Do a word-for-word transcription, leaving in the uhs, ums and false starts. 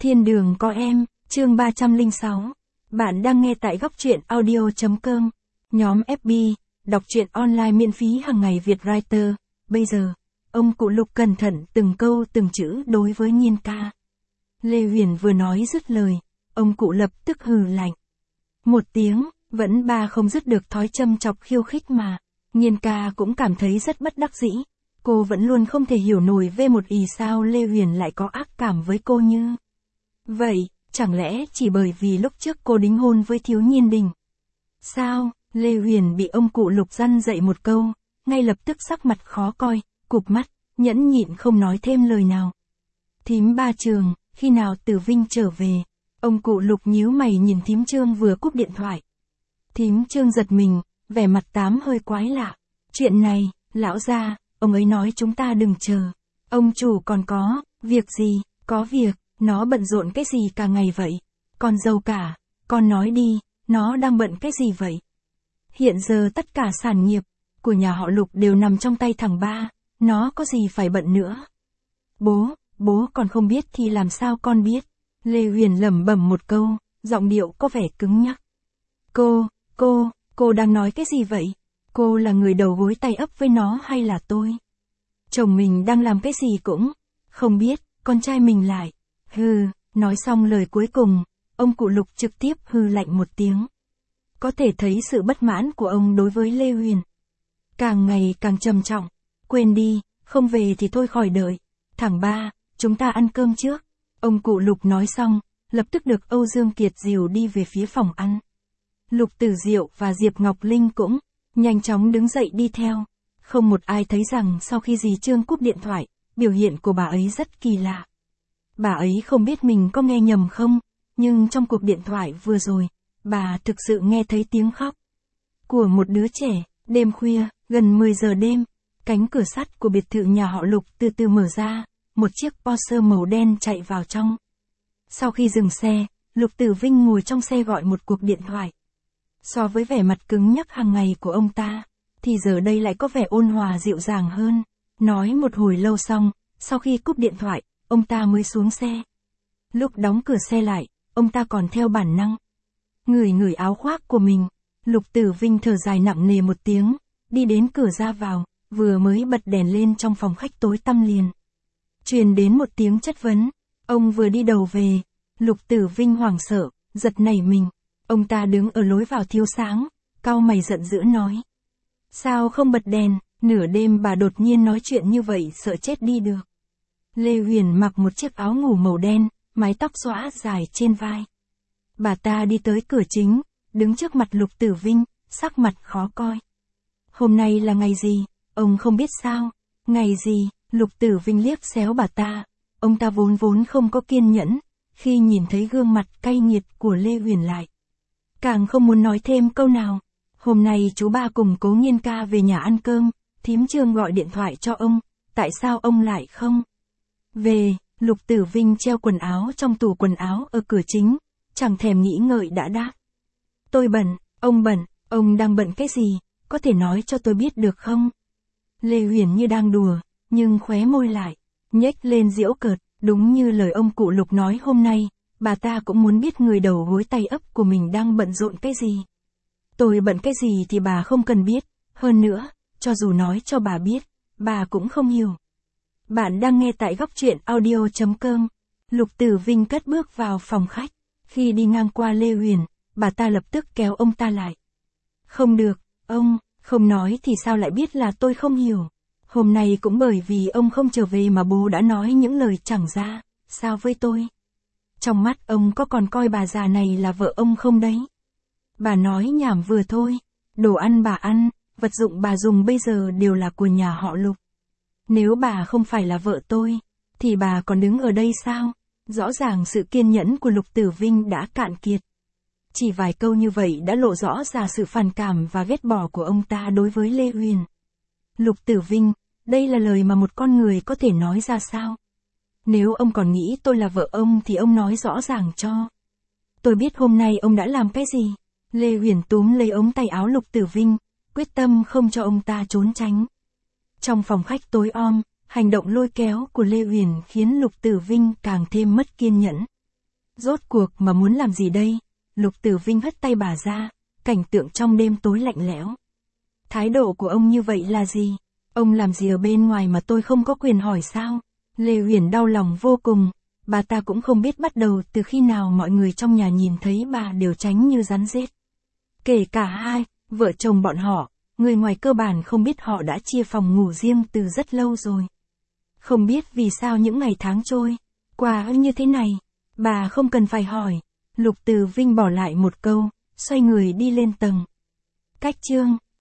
Thiên đường có em, chương ba trăm lẻ sáu. Bạn đang nghe tại góc truyện audio.com. Nhóm ép bê, đọc truyện online miễn phí hàng ngày Việt Writer. Bây giờ, ông cụ Lục cẩn thận từng câu từng chữ đối với Nhiên ca. Lê Huyền vừa nói dứt lời, ông cụ lập tức hừ lạnh. Một tiếng, vẫn ba không dứt được thói châm chọc khiêu khích mà. Nhiên ca cũng cảm thấy rất bất đắc dĩ. Cô vẫn luôn không thể hiểu nổi về một ý sao Lê Huyền lại có ác cảm với cô như vậy, chẳng lẽ chỉ bởi vì lúc trước cô đính hôn với Thiếu Nhiên Đình? Sao? Lê Huyền bị ông cụ Lục răn dậy một câu, ngay lập tức sắc mặt khó coi, cụp mắt, nhẫn nhịn không nói thêm lời nào. Thím Ba Trường, khi nào Tử Vinh trở về? Ông cụ Lục nhíu mày nhìn thím Trương vừa cúp điện thoại. Thím Trương giật mình, vẻ mặt tám hơi quái lạ. Chuyện này, lão gia, ông ấy nói chúng ta đừng chờ. Ông chủ còn có, việc gì, có việc, nó bận rộn cái gì cả ngày vậy? Con dâu cả, con nói đi, nó đang bận cái gì vậy? Hiện giờ tất cả sản nghiệp của nhà họ Lục đều nằm trong tay thằng Ba, nó có gì phải bận nữa? Bố, bố còn không biết thì làm sao con biết? Lê Huyền lẩm bẩm một câu, giọng điệu có vẻ cứng nhắc. Cô, cô, cô đang nói cái gì vậy? Cô là người đầu gối tay ấp với nó hay là tôi? Chồng mình đang làm cái gì cũng không biết, con trai mình lại. Hừ, nói xong lời cuối cùng, ông cụ Lục trực tiếp hừ lạnh một tiếng. Có thể thấy sự bất mãn của ông đối với Lê Huyền. Càng ngày càng trầm trọng. Quên đi, không về thì thôi khỏi đợi. Thằng Ba, chúng ta ăn cơm trước. Ông cụ Lục nói xong, lập tức được Âu Dương Kiệt dìu đi về phía phòng ăn. Lục Tử Diệu và Diệp Ngọc Linh cũng nhanh chóng đứng dậy đi theo. Không một ai thấy rằng sau khi dì Trương cúp điện thoại, biểu hiện của bà ấy rất kỳ lạ. Bà ấy không biết mình có nghe nhầm không, nhưng trong cuộc điện thoại vừa rồi, bà thực sự nghe thấy tiếng khóc của một đứa trẻ. Đêm khuya, gần mười giờ đêm, cánh cửa sắt của biệt thự nhà họ Lục từ từ mở ra, một chiếc Porsche màu đen chạy vào trong. Sau khi dừng xe, Lục Tử Vinh ngồi trong xe gọi một cuộc điện thoại. So với vẻ mặt cứng nhắc hàng ngày của ông ta, thì giờ đây lại có vẻ ôn hòa dịu dàng hơn. Nói một hồi lâu xong, sau khi cúp điện thoại, ông ta mới xuống xe. Lúc đóng cửa xe lại, ông ta còn theo bản năng ngửi ngửi áo khoác của mình. Lục Tử Vinh thở dài nặng nề một tiếng, đi đến cửa ra vào, vừa mới bật đèn lên trong phòng khách tối tăm liền. Truyền đến một tiếng chất vấn, ông vừa đi đầu về. Lục Tử Vinh hoảng sợ, giật nảy mình. Ông ta đứng ở lối vào thiếu sáng, cau mày giận dữ nói. Sao không bật đèn, nửa đêm bà đột nhiên nói chuyện như vậy sợ chết đi được. Lê Huyền mặc một chiếc áo ngủ màu đen, mái tóc xõa dài trên vai. Bà ta đi tới cửa chính, đứng trước mặt Lục Tử Vinh, sắc mặt khó coi. Hôm nay là ngày gì, ông không biết sao? Ngày gì? Lục Tử Vinh liếc xéo bà ta. Ông ta vốn vốn không có kiên nhẫn, khi nhìn thấy gương mặt cay nghiệt của Lê Huyền lại. Càng không muốn nói thêm câu nào. Hôm nay chú Ba cùng Cố Nhiên ca về nhà ăn cơm, thím Trương gọi điện thoại cho ông, tại sao ông lại không về? Lục Tử Vinh treo quần áo trong tủ quần áo ở cửa chính, chẳng thèm nghĩ ngợi đã đáp. Tôi bận, ông bận, ông đang bận cái gì, có thể nói cho tôi biết được không? Lê Huyền như đang đùa, nhưng khóe môi lại nhếch lên giễu cợt, đúng như lời ông cụ Lục nói hôm nay, bà ta cũng muốn biết người đầu gối tay ấp của mình đang bận rộn cái gì. Tôi bận cái gì thì bà không cần biết, hơn nữa, cho dù nói cho bà biết, bà cũng không hiểu. Bạn đang nghe tại góc truyện audio.com. Lục Tử Vinh cất bước vào phòng khách, khi đi ngang qua Lê Huyền, bà ta lập tức kéo ông ta lại. Không được, ông, không nói thì sao lại biết là tôi không hiểu. Hôm nay cũng bởi vì ông không trở về mà bố đã nói những lời chẳng ra, sao với tôi. Trong mắt ông có còn coi bà già này là vợ ông không đấy? Bà nói nhảm vừa thôi, đồ ăn bà ăn, vật dụng bà dùng bây giờ đều là của nhà họ Lục. Nếu bà không phải là vợ tôi, thì bà còn đứng ở đây sao? Rõ ràng sự kiên nhẫn của Lục Tử Vinh đã cạn kiệt. Chỉ vài câu như vậy đã lộ rõ ra sự phản cảm và ghét bỏ của ông ta đối với Lê Huyền. Lục Tử Vinh, đây là lời mà một con người có thể nói ra sao? Nếu ông còn nghĩ tôi là vợ ông thì ông nói rõ ràng cho tôi biết hôm nay ông đã làm cái gì. Lê Huyền túm lấy ống tay áo Lục Tử Vinh, quyết tâm không cho ông ta trốn tránh. Trong phòng khách tối om, hành động lôi kéo của Lê Huyền khiến Lục Tử Vinh càng thêm mất kiên nhẫn. Rốt cuộc mà muốn làm gì đây? Lục Tử Vinh hất tay bà ra, cảnh tượng trong đêm tối lạnh lẽo. Thái độ của ông như vậy là gì? Ông làm gì ở bên ngoài mà tôi không có quyền hỏi sao? Lê Uyển đau lòng vô cùng, bà ta cũng không biết bắt đầu từ khi nào mọi người trong nhà nhìn thấy bà đều tránh như rắn rết. Kể cả hai, vợ chồng bọn họ, người ngoài cơ bản không biết họ đã chia phòng ngủ riêng từ rất lâu rồi. Không biết vì sao những ngày tháng trôi qua như thế này, bà không cần phải hỏi. Lục Tử Vinh bỏ lại một câu, xoay người đi lên tầng. Cách chương